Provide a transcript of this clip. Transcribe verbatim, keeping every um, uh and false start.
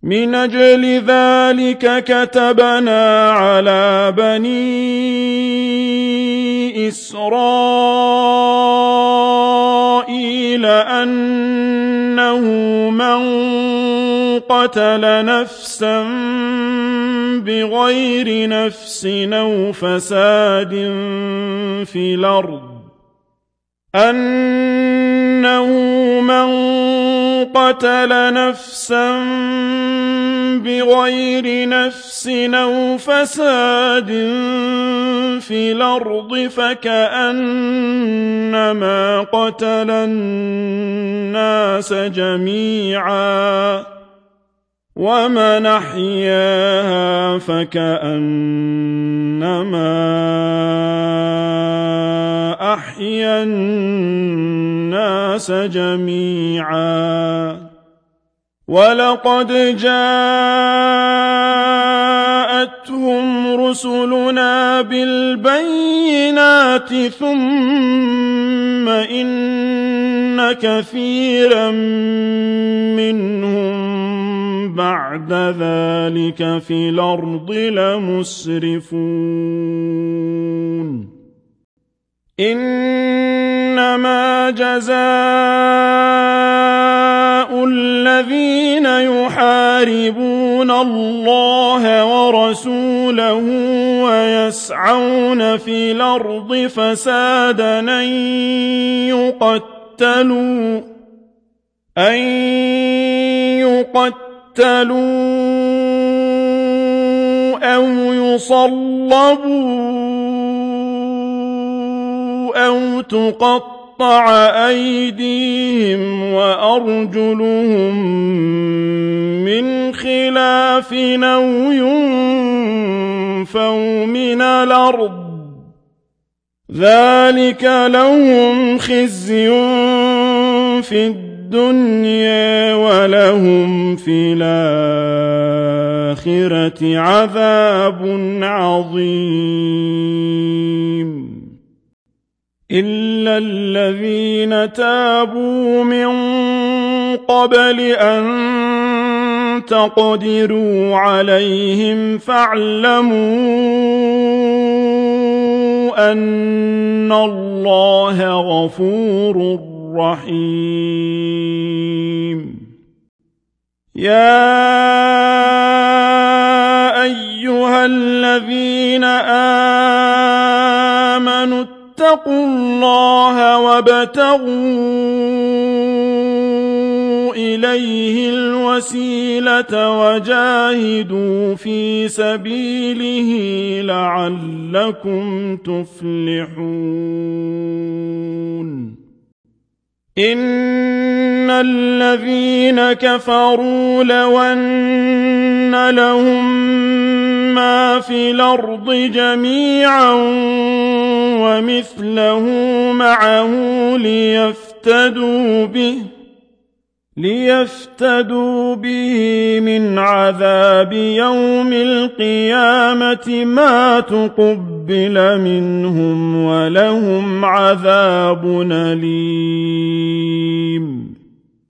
من أجل ذلك كتبنا على بني إسرائيل أنه من قتل نفسا بغير نفس أو فساد في الأرض أنه من قتل نفسا بغير نفس أو فساد في الأرض فكأنما قتل الناس جميعا ومن أحياها فكأنما أحيا الناس جميعا ولقد جاءتهم رسلنا بالبينات ثم إن كثيرا منهم بعد ذلك في الأرض لمسرفون إنما جزاء الذين يحاربون الله ورسوله ويسعون في الأرض فسادا أن يقتلوا أن يقتلوا أو يصلبوا أو تقطع أيديهم وأرجلهم من خلاف أو ينفوا من الأرض ذلك لهم خزي في الدنيا ولهم في الآخرة عذاب عظيم إلا الذين تابوا من قبل أن تقدروا عليهم فاعلموا أن الله غفور رحيم يا أيها الذين آمنوا اتقوا الله وابتغوا إليه الوسيلة وجاهدوا في سبيله لعلكم تفلحون إن الذين كفروا لو أن لهم ما في الأرض جميعا ومثله معه ليفتدوا به ليفتدوا به من عذاب يوم القيامة ما تقبل منهم ولهم عذاب أليم